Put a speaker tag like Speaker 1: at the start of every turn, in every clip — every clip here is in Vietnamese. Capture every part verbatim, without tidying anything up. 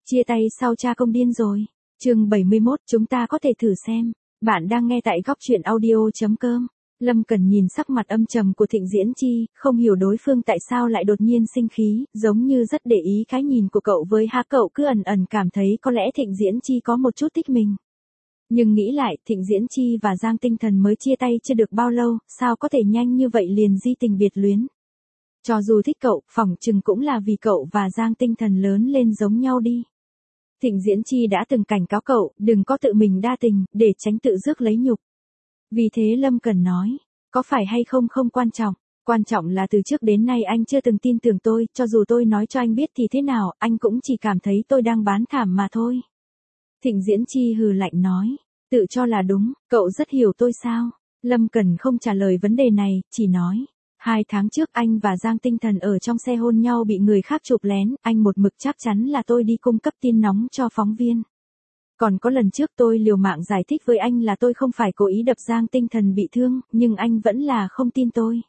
Speaker 1: Chia tay sau cha công điên rồi. Chương bảy mươi mốt, chúng ta có thể thử xem. Bạn đang nghe tại góc truyện audio.com. Lâm Cẩn nhìn sắc mặt âm trầm của Thịnh Diễn Chi, không hiểu đối phương tại sao lại đột nhiên sinh khí, giống như rất để ý cái nhìn của cậu với ha, cậu cứ ẩn ẩn cảm thấy có lẽ Thịnh Diễn Chi có một chút thích mình. Nhưng nghĩ lại, Thịnh Diễn Chi và Giang Tinh Thần mới chia tay chưa được bao lâu, sao có thể nhanh như vậy liền di tình biệt luyến. Cho dù thích cậu, phỏng chừng cũng là vì cậu và Giang Tinh Thần lớn lên giống nhau đi. Thịnh Diễn Chi đã từng cảnh cáo cậu, đừng có tự mình đa tình, để tránh tự rước lấy nhục. Vì thế Lâm Cẩn nói, có phải hay không không quan trọng, quan trọng là từ trước đến nay anh chưa từng tin tưởng tôi, cho dù tôi nói cho anh biết thì thế nào, anh cũng chỉ cảm thấy tôi đang bán thảm mà thôi. Thịnh Diễn Chi hừ lạnh nói, tự cho là đúng, cậu rất hiểu tôi sao? Lâm Cẩn không trả lời vấn đề này, chỉ nói, hai tháng trước anh và Giang Tinh Thần ở trong xe hôn nhau bị người khác chụp lén, anh một mực chắc chắn là tôi đi cung cấp tin nóng cho phóng viên. Còn có lần trước tôi liều mạng giải thích với anh là tôi không phải cố ý đập Giang Tinh Thần bị thương, nhưng anh vẫn là không tin tôi.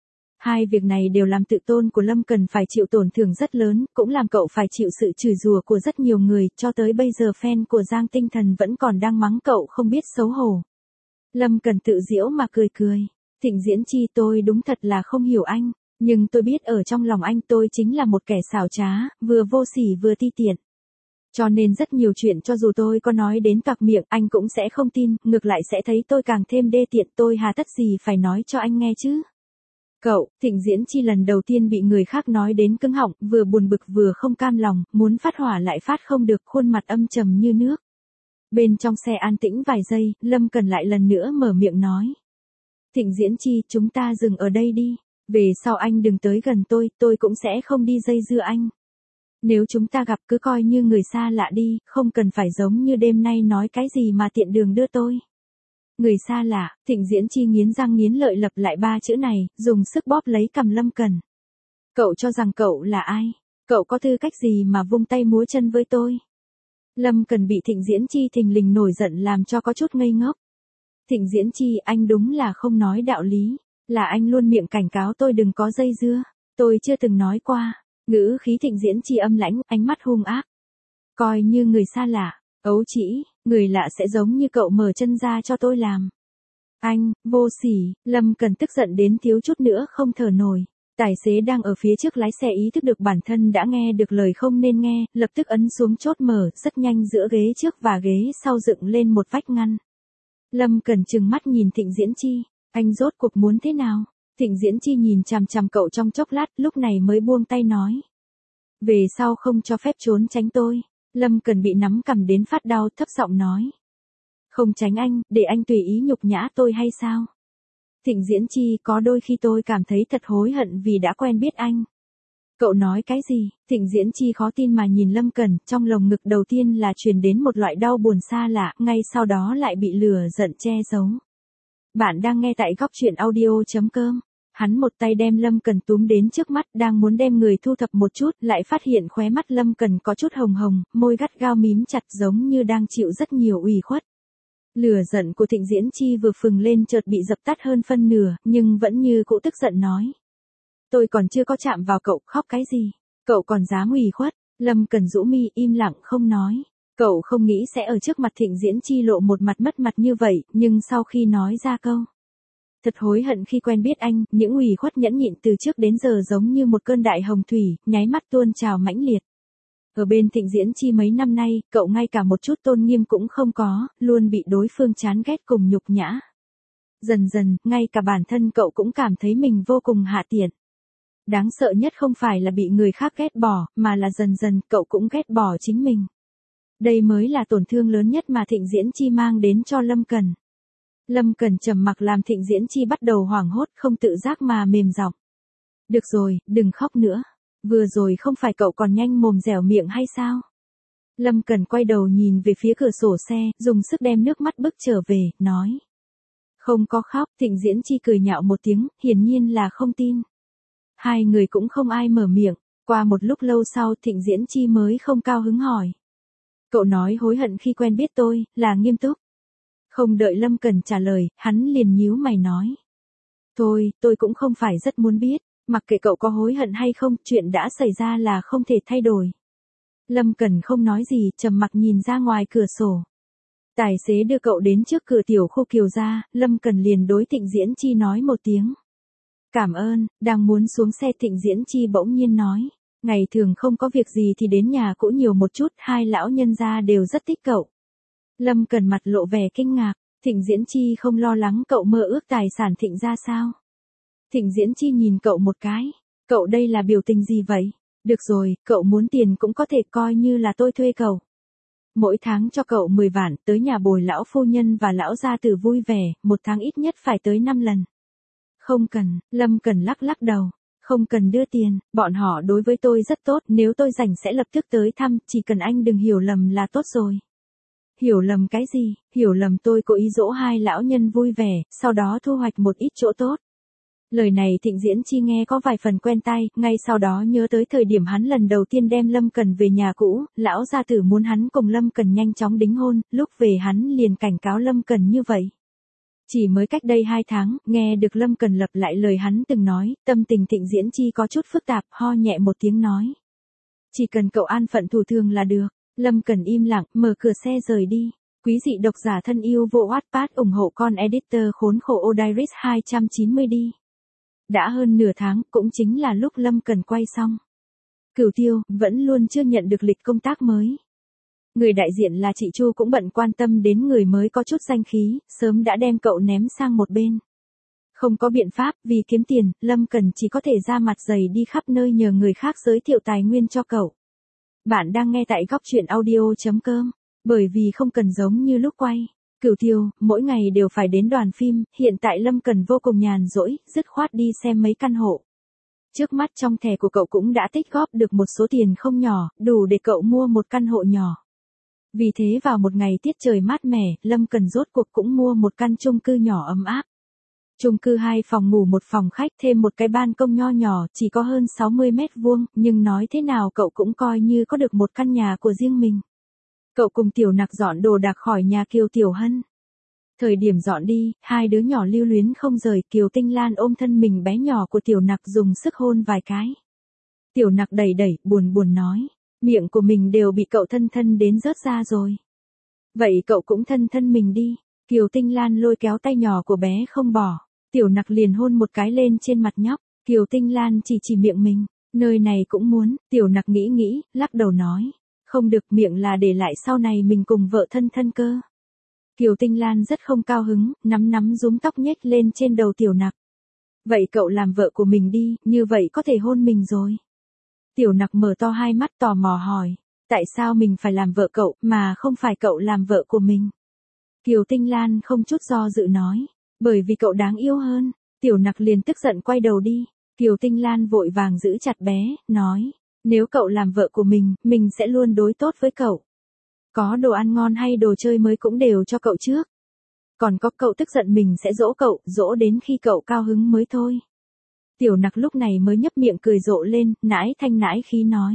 Speaker 1: Hai việc này đều làm tự tôn của Lâm Cẩn phải chịu tổn thương rất lớn, cũng làm cậu phải chịu sự chửi rủa của rất nhiều người, cho tới bây giờ fan của Giang Tinh Thần vẫn còn đang mắng cậu không biết xấu hổ. Lâm Cẩn tự giễu mà cười cười, Thịnh Diễn Chi, tôi đúng thật là không hiểu anh, nhưng tôi biết ở trong lòng anh tôi chính là một kẻ xảo trá, vừa vô sỉ vừa ti tiện. Cho nên rất nhiều chuyện cho dù tôi có nói đến toạc miệng anh cũng sẽ không tin, ngược lại sẽ thấy tôi càng thêm đê tiện, tôi hà tất gì phải nói cho anh nghe chứ. Cậu, Thịnh Diễn Chi lần đầu tiên bị người khác nói đến cứng họng, vừa buồn bực vừa không cam lòng, muốn phát hỏa lại phát không được, khuôn mặt âm trầm như nước. Bên trong xe an tĩnh vài giây, Lâm Cẩn lại lần nữa mở miệng nói. Thịnh Diễn Chi, chúng ta dừng ở đây đi, về sau anh đừng tới gần tôi, tôi cũng sẽ không đi dây dưa anh. Nếu chúng ta gặp cứ coi như người xa lạ đi, không cần phải giống như đêm nay nói cái gì mà tiện đường đưa tôi. Người xa lạ, Thịnh Diễn Chi nghiến răng nghiến lợi lặp lại ba chữ này, dùng sức bóp lấy cằm Lâm Cẩn. Cậu cho rằng cậu là ai? Cậu có tư cách gì mà vung tay múa chân với tôi? Lâm Cẩn bị Thịnh Diễn Chi thình lình nổi giận làm cho có chút ngây ngốc. Thịnh Diễn Chi, anh đúng là không nói đạo lý, là anh luôn miệng cảnh cáo tôi đừng có dây dưa, tôi chưa từng nói qua. Ngữ khí Thịnh Diễn Chi âm lãnh, ánh mắt hung ác. Coi như người xa lạ, ấu trĩ, người lạ sẽ giống như cậu mở chân ra cho tôi làm. Anh, vô sỉ, Lâm Cẩn tức giận đến thiếu chút nữa không thở nổi. Tài xế đang ở phía trước lái xe ý thức được bản thân đã nghe được lời không nên nghe, lập tức ấn xuống chốt mở, rất nhanh giữa ghế trước và ghế sau dựng lên một vách ngăn. Lâm Cẩn trừng mắt nhìn Thịnh Diễn Chi, anh rốt cuộc muốn thế nào? Thịnh Diễn Chi nhìn chằm chằm cậu trong chốc lát, lúc này mới buông tay nói. Về sau không cho phép trốn tránh tôi. Lâm Cẩn bị nắm cằm đến phát đau, thấp giọng nói. Không tránh anh, để anh tùy ý nhục nhã tôi hay sao? Thịnh Diễn Chi, có đôi khi tôi cảm thấy thật hối hận vì đã quen biết anh. Cậu nói cái gì? Thịnh Diễn Chi khó tin mà nhìn Lâm Cẩn, trong lồng ngực đầu tiên là truyền đến một loại đau buồn xa lạ, ngay sau đó lại bị lửa giận che giấu. Bạn đang nghe tại góc truyện audio.com. Hắn một tay đem Lâm Cẩn túm đến trước mắt, đang muốn đem người thu thập một chút, lại phát hiện khóe mắt Lâm Cẩn có chút hồng hồng, môi gắt gao mím chặt giống như đang chịu rất nhiều ủy khuất. Lửa giận của Thịnh Diễn Chi vừa phừng lên chợt bị dập tắt hơn phân nửa, nhưng vẫn như cũ tức giận nói. Tôi còn chưa có chạm vào cậu, khóc cái gì? Cậu còn dám ủy khuất? Lâm Cẩn rũ mi im lặng không nói. Cậu không nghĩ sẽ ở trước mặt Thịnh Diễn Chi lộ một mặt mất mặt như vậy, nhưng sau khi nói ra câu. Thật hối hận khi quen biết anh, những ủy khuất nhẫn nhịn từ trước đến giờ giống như một cơn đại hồng thủy, nháy mắt tuôn trào mãnh liệt. Ở bên Thịnh Diễn Chi mấy năm nay, cậu ngay cả một chút tôn nghiêm cũng không có, luôn bị đối phương chán ghét cùng nhục nhã. Dần dần, ngay cả bản thân cậu cũng cảm thấy mình vô cùng hạ tiện. Đáng sợ nhất không phải là bị người khác ghét bỏ, mà là dần dần cậu cũng ghét bỏ chính mình. Đây mới là tổn thương lớn nhất mà Thịnh Diễn Chi mang đến cho Lâm Cẩn. Lâm Cẩn trầm mặc làm Thịnh Diễn Chi bắt đầu hoảng hốt, không tự giác mà mềm giọng. Được rồi, đừng khóc nữa. Vừa rồi không phải cậu còn nhanh mồm dẻo miệng hay sao? Lâm Cẩn quay đầu nhìn về phía cửa sổ xe, dùng sức đem nước mắt bức trở về, nói. Không có khóc, Thịnh Diễn Chi cười nhạo một tiếng, hiển nhiên là không tin. Hai người cũng không ai mở miệng, qua một lúc lâu sau Thịnh Diễn Chi mới không cao hứng hỏi. Cậu nói hối hận khi quen biết tôi, là nghiêm túc. Không đợi Lâm Cẩn trả lời, hắn liền nhíu mày nói. Thôi, tôi cũng không phải rất muốn biết, mặc kệ cậu có hối hận hay không, chuyện đã xảy ra là không thể thay đổi. Lâm Cẩn không nói gì, trầm mặc nhìn ra ngoài cửa sổ. Tài xế đưa cậu đến trước cửa tiểu khu Kiều gia, Lâm Cẩn liền đối Thịnh Diễn Chi nói một tiếng. Cảm ơn, đang muốn xuống xe Thịnh Diễn Chi bỗng nhiên nói. Ngày thường không có việc gì thì đến nhà cũ nhiều một chút, hai lão nhân gia đều rất thích cậu. Lâm Cẩn mặt lộ vẻ kinh ngạc, Thịnh Diễn Chi không lo lắng cậu mơ ước tài sản Thịnh gia sao? Thịnh Diễn Chi nhìn cậu một cái, cậu đây là biểu tình gì vậy? Được rồi, cậu muốn tiền cũng có thể coi như là tôi thuê cậu. Mỗi tháng cho cậu mười vạn, tới nhà bồi lão phu nhân và lão gia tử vui vẻ, một tháng ít nhất phải tới năm lần. Không cần, Lâm Cẩn lắc lắc đầu. Không cần đưa tiền, bọn họ đối với tôi rất tốt, nếu tôi rảnh sẽ lập tức tới thăm, chỉ cần anh đừng hiểu lầm là tốt rồi. Hiểu lầm cái gì? Hiểu lầm tôi cố ý dỗ hai lão nhân vui vẻ, sau đó thu hoạch một ít chỗ tốt. Lời này Thịnh Diễn Chi nghe có vài phần quen tai, ngay sau đó nhớ tới thời điểm hắn lần đầu tiên đem Lâm Cẩn về nhà cũ, lão gia tử muốn hắn cùng Lâm Cẩn nhanh chóng đính hôn, lúc về hắn liền cảnh cáo Lâm Cẩn như vậy. Chỉ mới cách đây hai tháng, nghe được Lâm Cẩn lặp lại lời hắn từng nói, tâm tình Thịnh Diễn Chi có chút phức tạp, ho nhẹ một tiếng nói. Chỉ cần cậu an phận thủ thường là được. Lâm Cẩn im lặng, mở cửa xe rời đi. Quý dị độc giả thân yêu vô Wattpad ủng hộ con editor khốn khổ Odiris hai trăm chín mươi đi. Đã hơn nửa tháng, cũng chính là lúc Lâm Cẩn quay xong. Cửu Tiêu, vẫn luôn chưa nhận được lịch công tác mới. Người đại diện là chị Chu cũng bận quan tâm đến người mới có chút danh khí, sớm đã đem cậu ném sang một bên. Không có biện pháp, vì kiếm tiền, Lâm Cẩn chỉ có thể ra mặt dày đi khắp nơi nhờ người khác giới thiệu tài nguyên cho cậu. Bạn đang nghe tại góc truyện audio chấm com, bởi vì không cần giống như lúc quay. Cửu Tiêu, mỗi ngày đều phải đến đoàn phim, hiện tại Lâm Cẩn vô cùng nhàn rỗi, dứt khoát đi xem mấy căn hộ. Trước mắt trong thẻ của cậu cũng đã tích góp được một số tiền không nhỏ, đủ để cậu mua một căn hộ nhỏ. Vì thế vào một ngày tiết trời mát mẻ, Lâm Cẩn rốt cuộc cũng mua một căn chung cư nhỏ ấm áp. Chung cư hai phòng ngủ một phòng khách thêm một cái ban công nho nhỏ, chỉ có hơn sáu mươi mét vuông, nhưng nói thế nào cậu cũng coi như có được một căn nhà của riêng mình. Cậu cùng Tiểu Nặc dọn đồ đạc khỏi nhà Kiều Tiểu Hân. Thời điểm dọn đi, hai đứa nhỏ lưu luyến không rời, Kiều Tinh Lan ôm thân mình bé nhỏ của Tiểu Nặc dùng sức hôn vài cái. Tiểu Nặc đẩy đẩy, buồn buồn nói, miệng của mình đều bị cậu thân thân đến rớt ra rồi. Vậy cậu cũng thân thân mình đi. Kiều Tinh Lan lôi kéo tay nhỏ của bé không bỏ. Tiểu Nặc liền hôn một cái lên trên mặt nhóc. Kiều Tinh Lan chỉ chỉ miệng mình, nơi này cũng muốn. Tiểu Nặc nghĩ nghĩ, lắc đầu nói, không được, miệng là để lại sau này mình cùng vợ thân thân cơ. Kiều Tinh Lan rất không cao hứng, nắm nắm rúm tóc nhếch lên trên đầu Tiểu Nặc. Vậy cậu làm vợ của mình đi, như vậy có thể hôn mình rồi. Tiểu Nặc mở to hai mắt tò mò hỏi, tại sao mình phải làm vợ cậu, mà không phải cậu làm vợ của mình? Kiều Tinh Lan không chút do dự nói, bởi vì cậu đáng yêu hơn. Tiểu Nặc liền tức giận quay đầu đi. Kiều Tinh Lan vội vàng giữ chặt bé, nói, nếu cậu làm vợ của mình, mình sẽ luôn đối tốt với cậu. Có đồ ăn ngon hay đồ chơi mới cũng đều cho cậu trước. Còn có cậu tức giận mình sẽ dỗ cậu, dỗ đến khi cậu cao hứng mới thôi. Tiểu Nặc lúc này mới nhấp miệng cười rộ lên, nãi thanh nãi khí nói.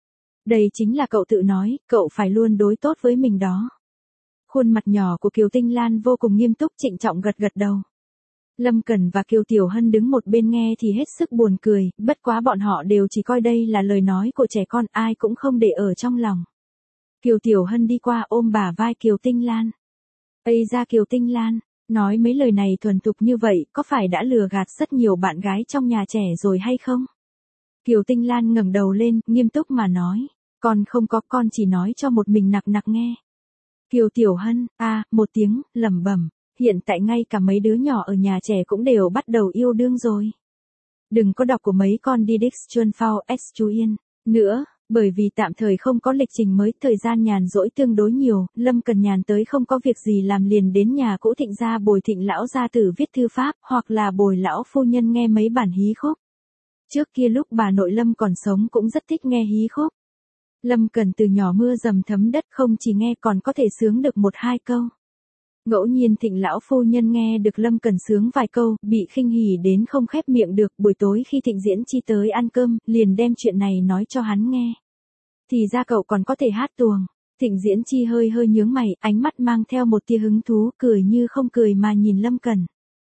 Speaker 1: Đây chính là cậu tự nói, cậu phải luôn đối tốt với mình đó. Khuôn mặt nhỏ của Kiều Tinh Lan vô cùng nghiêm túc trịnh trọng gật gật đầu. Lâm Cẩn và Kiều Tiểu Hân đứng một bên nghe thì hết sức buồn cười, bất quá bọn họ đều chỉ coi đây là lời nói của trẻ con, ai cũng không để ở trong lòng. Kiều Tiểu Hân đi qua ôm bả vai Kiều Tinh Lan. Ây ra Kiều Tinh Lan, nói mấy lời này thuần thục như vậy, có phải đã lừa gạt rất nhiều bạn gái trong nhà trẻ rồi hay không? Kiều Tinh Lan ngẩng đầu lên, nghiêm túc mà nói, con không có, con chỉ nói cho một mình Nặc Nặc nghe. Kiều Tiểu Hân, a, à, một tiếng, lẩm bẩm, hiện tại ngay cả mấy đứa nhỏ ở nhà trẻ cũng đều bắt đầu yêu đương rồi. Đừng có đọc của mấy con đi đích chuân phao s chú yên nữa, bởi vì tạm thời không có lịch trình mới, thời gian nhàn rỗi tương đối nhiều, Lâm Cẩn nhàn tới không có việc gì làm liền đến nhà cũ Thịnh gia bồi Thịnh lão gia tử viết thư pháp, hoặc là bồi lão phu nhân nghe mấy bản hí khúc. Trước kia lúc bà nội Lâm còn sống cũng rất thích nghe hí khúc. Lâm Cẩn từ nhỏ mưa dầm thấm đất, không chỉ nghe còn có thể sướng được một hai câu. Ngẫu nhiên Thịnh lão phu nhân nghe được Lâm Cẩn sướng vài câu, bị khinh hỉ đến không khép miệng được, buổi tối khi Thịnh Diễn Chi tới ăn cơm, liền đem chuyện này nói cho hắn nghe. Thì ra cậu còn có thể hát tuồng. Thịnh Diễn Chi hơi hơi nhướng mày, ánh mắt mang theo một tia hứng thú, cười như không cười mà nhìn Lâm Cẩn.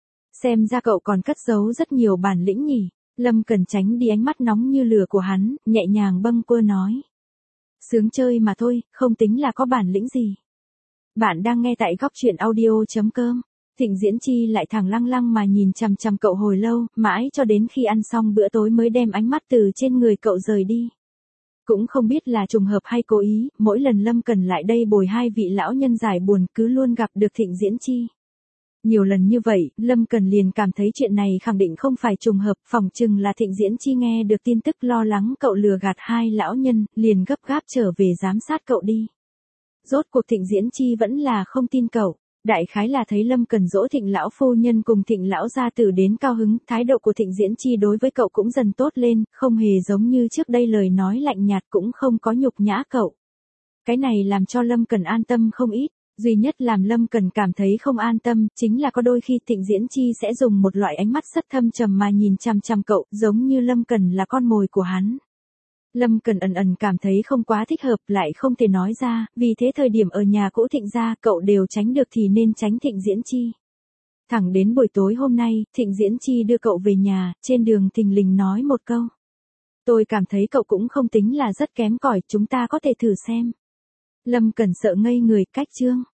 Speaker 1: Xem ra cậu còn cất giấu rất nhiều bản lĩnh nhỉ. Lâm Cẩn tránh đi ánh mắt nóng như lửa của hắn, nhẹ nhàng bâng quơ nói. Sướng chơi mà thôi, không tính là có bản lĩnh gì. Bạn đang nghe tại góc chuyện audio.com. Thịnh Diễn Chi lại thẳng lăng lăng mà nhìn chằm chằm cậu hồi lâu, mãi cho đến khi ăn xong bữa tối mới đem ánh mắt từ trên người cậu rời đi. Cũng không biết là trùng hợp hay cố ý, mỗi lần Lâm Cần lại đây bồi hai vị lão nhân giải buồn cứ luôn gặp được Thịnh Diễn Chi. Nhiều lần như vậy, Lâm Cần liền cảm thấy chuyện này khẳng định không phải trùng hợp, phỏng chừng là Thịnh Diễn Chi nghe được tin tức lo lắng cậu lừa gạt hai lão nhân, liền gấp gáp trở về giám sát cậu đi. Rốt cuộc Thịnh Diễn Chi vẫn là không tin cậu. Đại khái là thấy Lâm Cần dỗ Thịnh lão phu nhân cùng Thịnh lão gia tử đến cao hứng, thái độ của Thịnh Diễn Chi đối với cậu cũng dần tốt lên, không hề giống như trước đây lời nói lạnh nhạt cũng không có nhục nhã cậu. Cái này làm cho Lâm Cần an tâm không ít, duy nhất làm Lâm Cần cảm thấy không an tâm, chính là có đôi khi Thịnh Diễn Chi sẽ dùng một loại ánh mắt rất thâm trầm mà nhìn chằm chằm cậu, giống như Lâm Cần là con mồi của hắn. Lâm Cần ẩn ẩn cảm thấy không quá thích hợp, lại không thể nói ra, vì thế thời điểm ở nhà cũ Thịnh gia cậu đều tránh được thì nên tránh Thịnh Diễn Chi. Thẳng đến buổi tối hôm nay, Thịnh Diễn Chi đưa cậu về nhà, trên đường thình lình nói một câu. Tôi cảm thấy cậu cũng không tính là rất kém cỏi, chúng ta có thể thử xem. Lâm Cần sợ ngây người, cách chương.